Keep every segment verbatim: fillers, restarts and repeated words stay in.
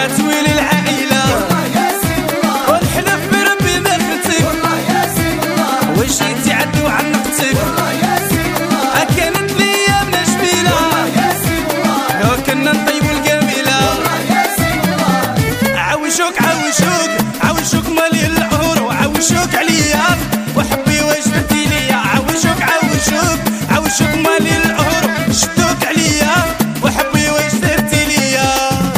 تاتويل العائلة ونحلف بربي ما فتك واش يتعدوا عن نقتك كانت ليامنا جميلة لو كنا نطيبوا الجميلة عاوشوك عاوشوك عاوشوك مالي العهور وعاوشوك عليا وحبي واش درتي ليا عاوشوك عاوشوك عاوشوك مالي العهور شدوك عليا وحبي واش درتي ليا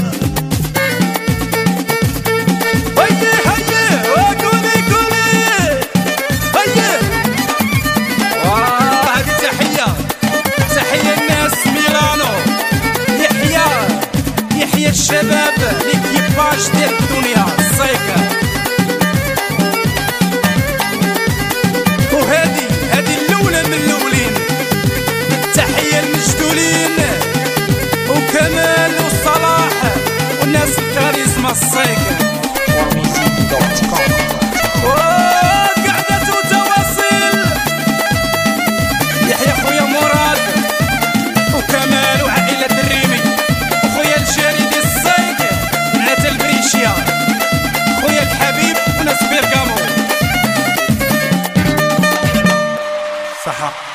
هيا هيا وقولي قولي هيا واه هذه تحية تحية الناس ميلانو يحيى يحيى الشباب ليكيباج ديال الدنيا الصيكة وهادي هادي الأولى من الأولين تحية المجدولين وكمال وصلاح والناس الكاريزما الصيكة قعدة وتواصل يحيى خويا مراد وكمال وعائلة الريمي وخويا الجريدي الصيكة نعت البريشيا خويا الحبيب وناس بيركامو صحة